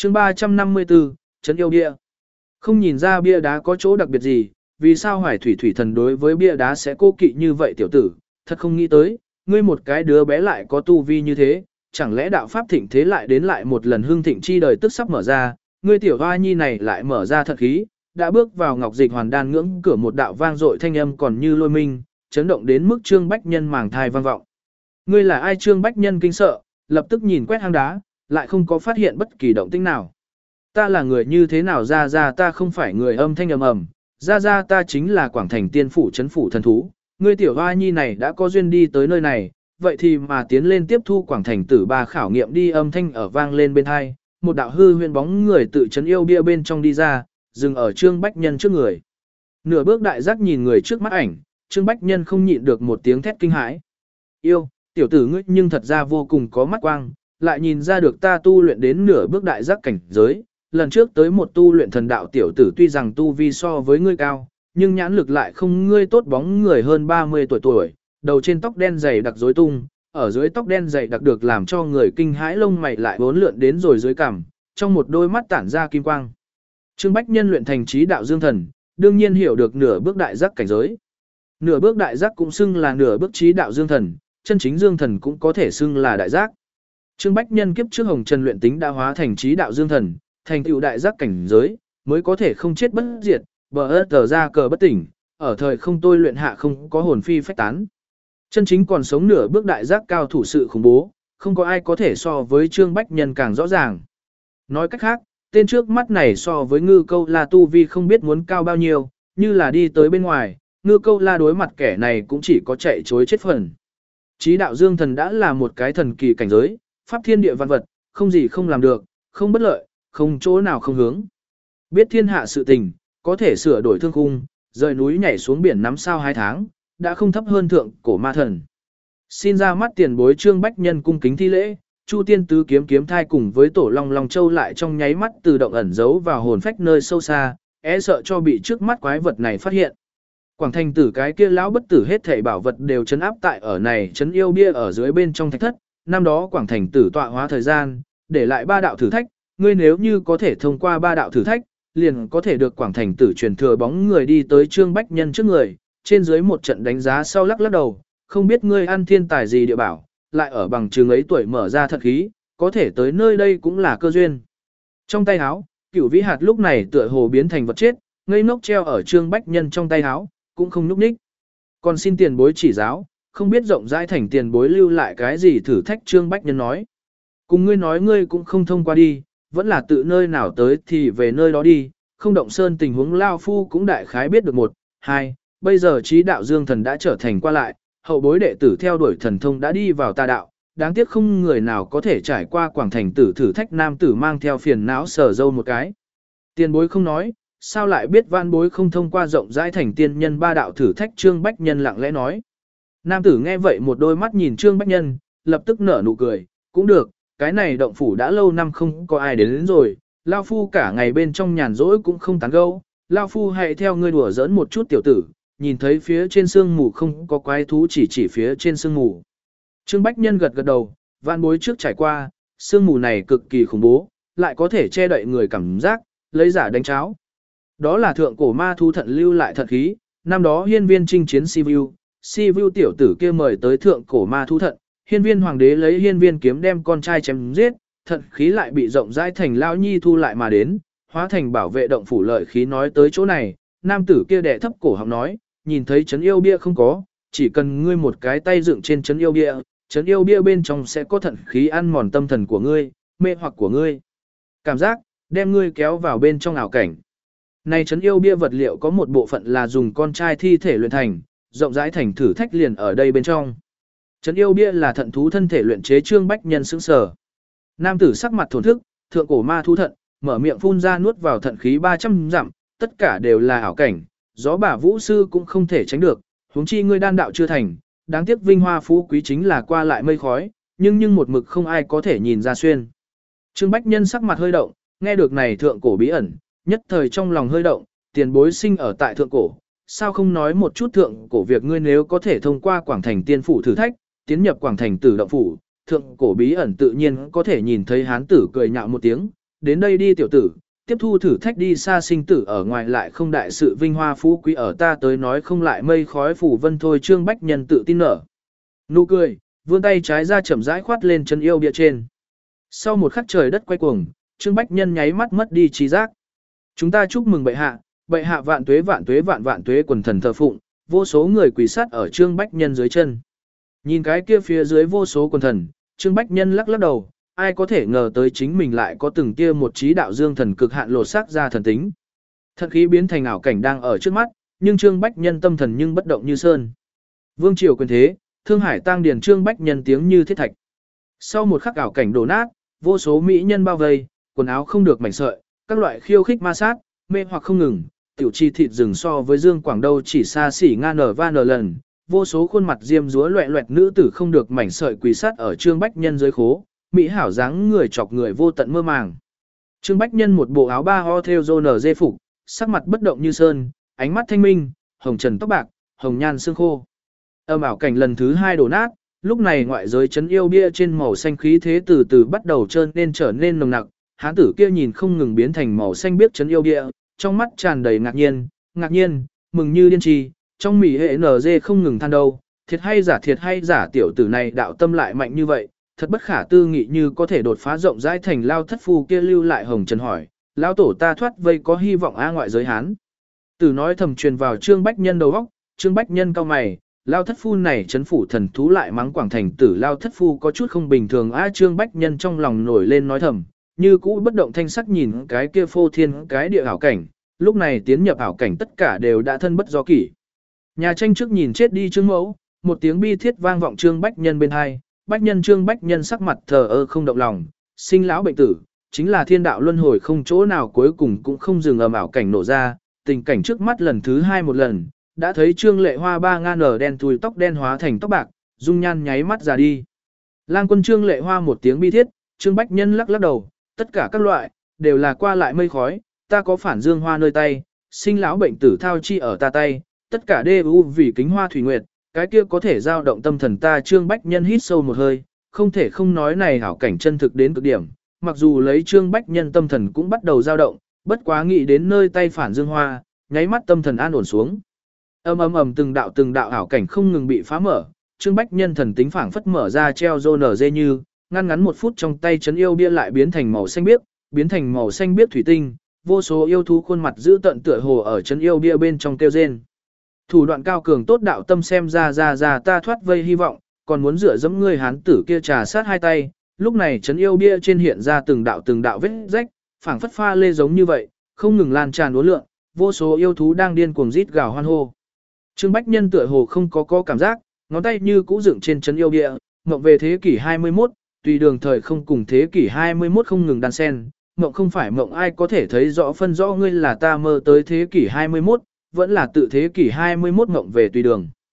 chương 354, Trấn yêu bia. Không nhìn ra bia đá có chỗ đặc biệt gì, vì sao Hoài Thủy Thủy Thần đối với bia đá sẽ cố kỵ như vậy tiểu tử, thật không nghĩ tới, ngươi một cái đứa bé lại có tu vi như thế, chẳng lẽ đạo pháp thịnh thế lại đến lại một lần hương thịnh chi đời tức sắp mở ra, ngươi tiểu hoa nhi này lại mở ra thật khí, đã bước vào ngọc dịch hoàn đan ngưỡng cửa một đạo vang dội thanh âm còn như lôi minh, chấn động đến mức Trương Bách Nhân màng thai vang vọng. Ngươi là ai? Trương Bách Nhân kinh sợ, lập tức nhìn quét hang đá, lại không có phát hiện bất kỳ động tĩnh nào. Ta là người như thế nào? Ra ta không phải người. Âm thanh ầm ầm, ra ta chính là Quảng Thành Tiên phủ trấn phủ thần thú, ngươi tiểu hoa nhi này đã có duyên đi tới nơi này, vậy thì mà tiến lên tiếp thu Quảng Thành Tử Ba khảo nghiệm đi. Âm thanh ở vang lên bên tai, một đạo hư huyễn bóng người tự trấn yêu bia bên trong đi ra, dừng ở Trương Bách Nhân trước người. Nửa bước đại giác nhìn người trước mắt ảnh, Trương Bách Nhân không nhịn được một tiếng thét kinh hãi. Yêu, tiểu tử ngươi nhưng thật ra vô cùng có mắt quang, lại nhìn ra được ta tu luyện đến nửa bước đại giác cảnh giới. Lần trước tới một tu luyện thần đạo tiểu tử tuy rằng tu vi so với ngươi cao, nhưng nhãn lực lại không ngươi tốt. Bóng người hơn 30 tuổi, đầu trên tóc đen dày đặc rối tung, ở dưới tóc đen dày đặc được làm cho người kinh hãi, lông mày lại vốn lượn đến rồi dưới cằm, trong một đôi mắt tản ra kim quang. Trương Bách Nhân luyện thành trí đạo dương thần, đương nhiên hiểu được nửa bước đại giác cảnh giới. Nửa bước đại giác cũng xưng là nửa bước trí đạo dương thần, chân chính dương thần cũng có thể xưng là đại giác. Trương Bách Nhân kiếp trước hồng trần luyện tính đã hóa thành trí đạo dương thần, thành tựu đại giác cảnh giới, mới có thể không chết bất diệt, bờ ớt ra cờ bất tỉnh, ở thời không tôi luyện hạ không có hồn phi phách tán. Chân chính còn sống nửa bước đại giác cao thủ sự khủng bố, không có ai có thể so với Trương Bách Nhân càng rõ ràng. Nói cách khác, tên trước mắt này so với Ngư Câu La tu vi không biết muốn cao bao nhiêu, như là đi tới bên ngoài, Ngư Câu La đối mặt kẻ này cũng chỉ có chạy chối chết phần. Chí đạo dương thần đã là một cái thần kỳ cảnh giới, pháp thiên địa văn vật, không gì không làm được, không bất lợi, không chỗ nào không hướng. Biết thiên hạ sự tình, có thể sửa đổi thương khung, rời núi nhảy xuống biển nắm sao 2 tháng, đã không thấp hơn thượng cổ ma thần. Xin ra mắt tiền bối. Trương Bách Nhân cung kính thi lễ, Chu Tiên Tứ kiếm kiếm thai cùng với Tổ Long Long Châu lại trong nháy mắt tự động ẩn giấu vào hồn phách nơi sâu xa, sợ cho bị trước mắt quái vật này phát hiện. Quảng Thành Tử cái kia lão bất tử hết thảy bảo vật đều trấn áp tại ở này trấn yêu bia ở dưới bên trong thạch thất. Năm đó Quảng Thành Tử tọa hóa thời gian, để lại 3 đạo thử thách, ngươi nếu như có thể thông qua 3 đạo thử thách, liền có thể được Quảng Thành Tử truyền thừa. Bóng người đi tới Trương Bách Nhân trước người, trên dưới một trận đánh giá sau lắc đầu, không biết ngươi ăn thiên tài gì địa bảo, lại ở bằng trường ấy tuổi mở ra thật khí, có thể tới nơi đây cũng là cơ duyên. Trong tay áo, Cửu Vĩ hạt lúc này tựa hồ biến thành vật chết, ngây ngốc treo ở Trương Bách Nhân trong tay áo, cũng không nhúc nhích. Còn xin tiền bối chỉ giáo, không biết rộng rãi thành tiền bối lưu lại cái gì thử thách. Trương Bách Nhân nói, cùng ngươi nói ngươi cũng không thông qua đi, vẫn là tự nơi nào tới thì về nơi đó đi, không động sơn tình huống lao phu cũng đại khái biết được 1, 2, bây giờ trí đạo dương thần đã trở thành qua lại, hậu bối đệ tử theo đuổi thần thông đã đi vào tà đạo, đáng tiếc không người nào có thể trải qua Quảng Thành Tử thử thách. Nam tử mang theo phiền não sờ râu một cái. Tiền bối không nói, sao lại biết van bối không thông qua rộng rãi thành tiên nhân 3 đạo thử thách? Trương Bách Nhân lặng lẽ nói. Nam tử nghe vậy một đôi mắt nhìn Trương Bách Nhân, lập tức nở nụ cười, cũng được, cái này động phủ đã lâu năm không có ai đến rồi, lao phu cả ngày bên trong nhàn rỗi cũng không tán gẫu, lao phu hãy theo ngươi đùa giỡn một chút tiểu tử. Nhìn thấy phía trên sương mù không có quái thú, chỉ phía trên sương mù. Trương Bách Nhân gật đầu, vạn bối trước trải qua, sương mù này cực kỳ khủng bố, lại có thể che đậy người cảm giác, lấy giả đánh cháo. Đó là thượng cổ ma thú thận lưu lại thật khí, năm đó hiên viên chinh chiến Sivu tiểu tử kia mời tới thượng cổ ma thú thận, hiên viên hoàng đế lấy hiên viên kiếm đem con trai chém giết, thận khí lại bị rộng rãi thành lao nhi thu lại mà đến, hóa thành bảo vệ động phủ lợi khí. Nói tới chỗ này, nam tử kia đè thấp cổ họng nói, nhìn thấy trấn yêu bia không có, chỉ cần ngươi một cái tay dựng trên trấn yêu bia bên trong sẽ có thận khí ăn mòn tâm thần của ngươi, mê hoặc của ngươi. Cảm giác, đem ngươi kéo vào bên trong ảo cảnh. Này trấn yêu bia vật liệu có một bộ phận là dùng con trai thi thể luyện thành, rộng rãi thành thử thách liền ở đây bên trong. Trấn yêu bia là thận thú thân thể luyện chế. Trương Bách Nhân sững sờ. Nam tử sắc mặt thổn thức, thượng cổ ma thú thận, mở miệng phun ra nuốt vào thận khí 300 dặm, tất cả đều là ảo cảnh. Gió bả vũ sư cũng không thể tránh được, huống chi ngươi đan đạo chưa thành, đáng tiếc vinh hoa phú quý chính là qua lại mây khói, nhưng một mực không ai có thể nhìn ra xuyên. Trương Bách Nhân sắc mặt hơi động, nghe được này thượng cổ bí ẩn, nhất thời trong lòng hơi động, tiền bối sinh ở tại thượng cổ, sao không nói một chút thượng cổ việc? Ngươi nếu có thể thông qua Quảng Thành Tiên phủ thử thách, tiến nhập Quảng Thành Tử động phủ, thượng cổ bí ẩn tự nhiên có thể nhìn thấy. Hán tử cười nhạo một tiếng, đến đây đi tiểu tử, tiếp thu thử thách đi xa sinh tử ở ngoài lại không đại sự vinh hoa phú quý ở ta tới nói không lại mây khói phủ vân thôi. Trương Bách Nhân tự tin nở nụ cười, vươn tay trái ra chậm rãi khoát lên chân yêu bia trên. Sau một khắc trời đất quay cuồng, Trương Bách Nhân nháy mắt mất đi trí giác. Chúng ta chúc mừng bệ hạ vạn tuế vạn tuế quần thần thờ phụng, vô số người quỳ sát ở Trương Bách Nhân dưới chân. Nhìn cái kia phía dưới vô số quần thần, Trương Bách Nhân lắc lắc đầu, ai có thể ngờ tới chính mình lại có từng kia một trí đạo dương thần cực hạn lột xác ra thần tính. Thật khí biến thành ảo cảnh đang ở trước mắt, nhưng Trương Bách Nhân tâm thần nhưng bất động như sơn. Vương triều quyền thế, Thương Hải tang điền, Trương Bách Nhân tiếng như thiết thạch. Sau một khắc ảo cảnh đổ nát, vô số mỹ nhân bao vây, quần áo không được mảnh sợi, các loại khiêu khích ma sát, mê hoặc không ngừng, tiểu chi thịt rừng so với Dương Quảng Đâu chỉ xa xỉ nga nở va nở lần, vô số khuôn mặt diêm dúa loẹt loẹt nữ tử không được mảnh sợi quỳ sát ở Trương Bách Nhân dưới khố, mỹ hảo dáng người chọc người vô tận mơ màng. Trương Bách Nhân một bộ áo ba ho theo rô nở dê phục, sắc mặt bất động như sơn, ánh mắt thanh minh, hồng trần tóc bạc, hồng nhan xương khô. Âm ảo cảnh lần thứ 2 đổ nát, lúc này ngoại giới chấn yêu bia trên màu xanh khí thế từ từ bắt đầu trơn nên trở nên nồng nặc, hán tử kia nhìn không ngừng biến thành màu xanh biếc chấn yêu bia, trong mắt tràn đầy ngạc nhiên, mừng như điên trì, trong mỉ hệ nở dê không ngừng than đâu, thiệt hay giả tiểu tử này đạo tâm lại mạnh như vậy, thật bất khả tư nghị, như có thể đột phá rộng rãi thành lao thất phu kia. Lưu lại hồng trần hỏi, lão tổ ta thoát vây có hy vọng a ngoại giới hán. Tử nói thầm truyền vào Trương Bách Nhân đầu óc, Trương Bách Nhân cau mày, lao thất phu này chấn phủ thần thú lại mắng Quảng Thành tử lao thất phu có chút không bình thường a. Trương Bách Nhân trong lòng nổi lên nói thầm, như cũ bất động thanh sắc nhìn cái kia phô thiên cái địa ảo cảnh, lúc này tiến nhập ảo cảnh tất cả đều đã thân bất do kỷ. Nhà tranh trước nhìn chết đi Trương Mẫu, một tiếng bi thiết vang vọng Trương Bách Nhân bên hai, Trương Bách Nhân sắc mặt thờ ơ không động lòng, sinh lão bệnh tử, chính là thiên đạo luân hồi không chỗ nào cuối cùng cũng không dừng ầm ảo cảnh nổ ra, tình cảnh trước mắt lần thứ 2 một lần, đã thấy Trương Lệ Hoa ba nga nở đen thui tóc đen hóa thành tóc bạc, dung nhan nháy mắt ra đi. Lang quân Trương Lệ Hoa một tiếng bi thiết, Trương Bách Nhân lắc lắc đầu, tất cả các loại, đều là qua lại mây khói, ta có phản dương hoa nơi tay, sinh lão bệnh tử thao chi ở ta tay, tất cả đê u vì kính hoa thủy nguyệt, cái kia có thể giao động tâm thần ta. Trương Bách Nhân hít sâu một hơi, không thể không nói này hảo cảnh chân thực đến cực điểm, mặc dù lấy Trương Bách Nhân tâm thần cũng bắt đầu dao động, bất quá nghĩ đến nơi tay phản dương hoa, nháy mắt tâm thần an ổn xuống. Ầm từng đạo ảo cảnh không ngừng bị phá mở, Trương Bách Nhân thần tính phảng phất mở ra treo rô nở dê như, ngắn 1 phút trong tay chấn yêu bia lại biến thành màu xanh biếc thủy tinh, vô số yêu thú khuôn mặt giữ tận tựa hồ ở chấn yêu bia bên trong kêu rên. Thủ đoạn cao cường tốt đạo tâm xem ra ta thoát vây hy vọng, còn muốn dựa dẫm ngươi hán tử kia trà sát hai tay, lúc này chấn yêu bia trên hiện ra từng đạo vết rách, phảng phất pha lê giống như vậy, không ngừng lan tràn uốn lượn, vô số yêu thú đang điên cuồng rít gào hoan hô. Trương Bách Nhân tựa hồ không có cảm giác, ngón tay như cũ dựng trên chấn yêu bia, ngộng về thế kỷ 21, tùy đường thời không cùng thế kỷ 21 không ngừng đan xen, mộng không phải mộng, ai có thể thấy rõ phân rõ ngươi là ta mơ tới thế kỷ 21, vẫn là tự thế kỷ 21 mộng về tùy đường.